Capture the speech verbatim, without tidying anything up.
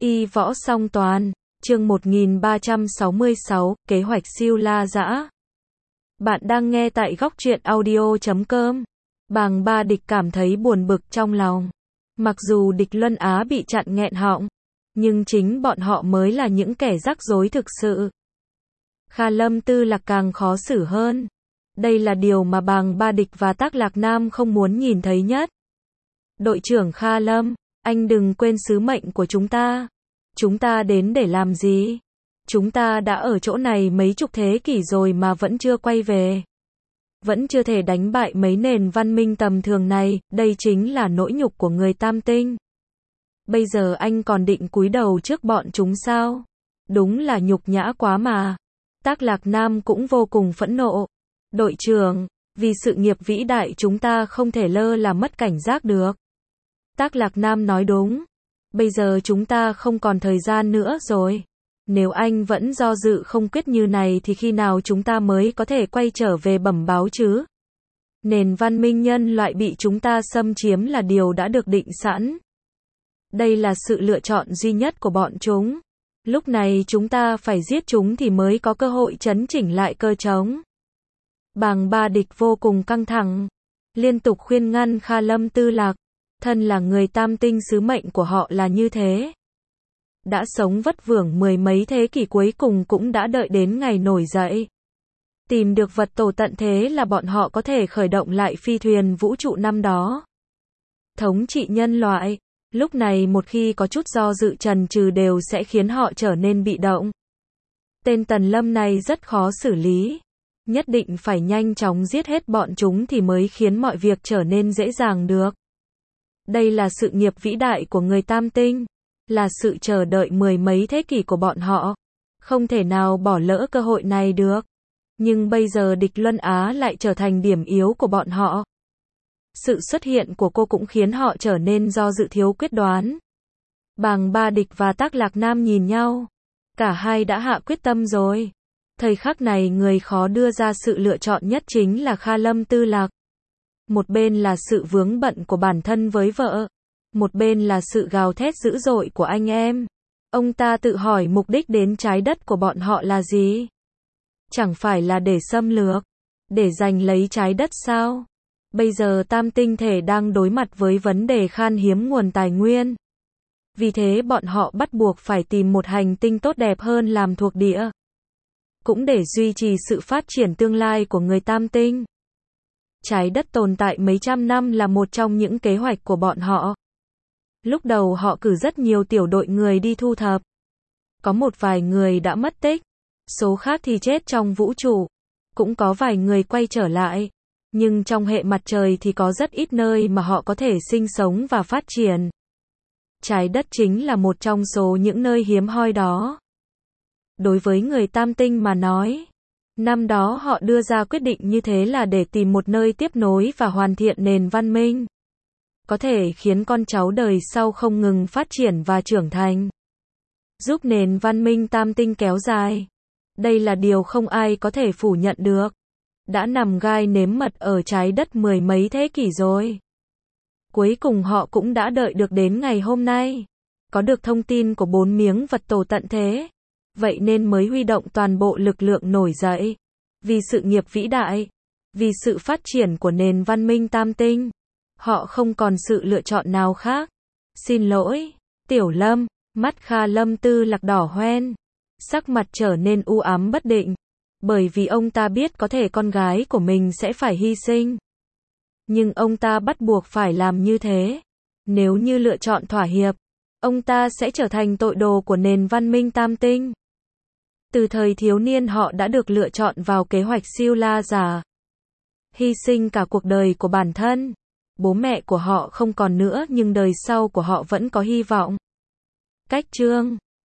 Y võ song toàn, chương một nghìn ba trăm sáu mươi sáu, kế hoạch siêu la dã. Bạn đang nghe tại góc truyện audio chấm com. Bàng Ba Địch cảm thấy buồn bực trong lòng. Mặc dù địch Luân Á bị chặn nghẹn họng, nhưng chính bọn họ mới là những kẻ rắc rối thực sự. Kha Lâm Tư Lạc càng khó xử hơn. Đây là điều mà Bàng Ba Địch và Tác Lạc Nam không muốn nhìn thấy nhất. Đội trưởng Kha Lâm, anh đừng quên sứ mệnh của chúng ta. Chúng ta đến để làm gì? Chúng ta đã ở chỗ này mấy chục thế kỷ rồi mà vẫn chưa quay về. Vẫn chưa thể đánh bại mấy nền văn minh tầm thường này, đây chính là nỗi nhục của người Tam Tinh. Bây giờ anh còn định cúi đầu trước bọn chúng sao? Đúng là nhục nhã quá mà. Tác Lạc Nam cũng vô cùng phẫn nộ. Đội trưởng, vì sự nghiệp vĩ đại chúng ta không thể lơ là mất cảnh giác được. Tác Lạc Nam nói đúng. Bây giờ chúng ta không còn thời gian nữa rồi. Nếu anh vẫn do dự không quyết như này thì khi nào chúng ta mới có thể quay trở về bẩm báo chứ? Nền văn minh nhân loại bị chúng ta xâm chiếm là điều đã được định sẵn. Đây là sự lựa chọn duy nhất của bọn chúng. Lúc này chúng ta phải giết chúng thì mới có cơ hội chấn chỉnh lại cơ trống. Bàng Ba Địch vô cùng căng thẳng, liên tục khuyên ngăn Kha Lâm Tư Lạc. Thân là người Tam Tinh, sứ mệnh của họ là như thế. Đã sống vất vưởng mười mấy thế kỷ, cuối cùng cũng đã đợi đến ngày nổi dậy. Tìm được vật tổ tận thế là bọn họ có thể khởi động lại phi thuyền vũ trụ năm đó. Thống trị nhân loại, lúc này một khi có chút do dự chần chừ đều sẽ khiến họ trở nên bị động. Tên Tần Lâm này rất khó xử lý. Nhất định phải nhanh chóng giết hết bọn chúng thì mới khiến mọi việc trở nên dễ dàng được. Đây là sự nghiệp vĩ đại của người Tam Tinh, là sự chờ đợi mười mấy thế kỷ của bọn họ. Không thể nào bỏ lỡ cơ hội này được. Nhưng bây giờ địch Luân Á lại trở thành điểm yếu của bọn họ. Sự xuất hiện của cô cũng khiến họ trở nên do dự thiếu quyết đoán. Bàng Ba Địch và Tác Lạc Nam nhìn nhau. Cả hai đã hạ quyết tâm rồi. Thời khắc này người khó đưa ra sự lựa chọn nhất chính là Kha Lâm Tư Lạc. Một bên là sự vướng bận của bản thân với vợ. Một bên là sự gào thét dữ dội của anh em. Ông ta tự hỏi mục đích đến trái đất của bọn họ là gì? Chẳng phải là để xâm lược, để giành lấy trái đất sao? Bây giờ Tam Tinh thể đang đối mặt với vấn đề khan hiếm nguồn tài nguyên. Vì thế bọn họ bắt buộc phải tìm một hành tinh tốt đẹp hơn làm thuộc địa. Cũng để duy trì sự phát triển tương lai của người Tam Tinh. Trái đất tồn tại mấy trăm năm là một trong những kế hoạch của bọn họ. Lúc đầu họ cử rất nhiều tiểu đội người đi thu thập. Có một vài người đã mất tích, số khác thì chết trong vũ trụ. Cũng có vài người quay trở lại. Nhưng trong hệ mặt trời thì có rất ít nơi mà họ có thể sinh sống và phát triển. Trái đất chính là một trong số những nơi hiếm hoi đó. Đối với người Tam Tinh mà nói, năm đó họ đưa ra quyết định như thế là để tìm một nơi tiếp nối và hoàn thiện nền văn minh. Có thể khiến con cháu đời sau không ngừng phát triển và trưởng thành. Giúp nền văn minh Tam Tinh kéo dài. Đây là điều không ai có thể phủ nhận được. Đã nằm gai nếm mật ở trái đất mười mấy thế kỷ rồi. Cuối cùng họ cũng đã đợi được đến ngày hôm nay. Có được thông tin của bốn miếng vật tổ tận thế. Vậy nên mới huy động toàn bộ lực lượng nổi dậy. Vì sự nghiệp vĩ đại. Vì sự phát triển của nền văn minh Tam Tinh. Họ không còn sự lựa chọn nào khác. Xin lỗi, Tiểu Lâm. Mắt Kha Lâm Tư Lạc đỏ hoen. Sắc mặt trở nên u ám bất định. Bởi vì ông ta biết có thể con gái của mình sẽ phải hy sinh. Nhưng ông ta bắt buộc phải làm như thế. Nếu như lựa chọn thỏa hiệp, ông ta sẽ trở thành tội đồ của nền văn minh Tam Tinh. Từ thời thiếu niên họ đã được lựa chọn vào kế hoạch siêu la giả. Hy sinh cả cuộc đời của bản thân. Bố mẹ của họ không còn nữa nhưng đời sau của họ vẫn có hy vọng. Cách chương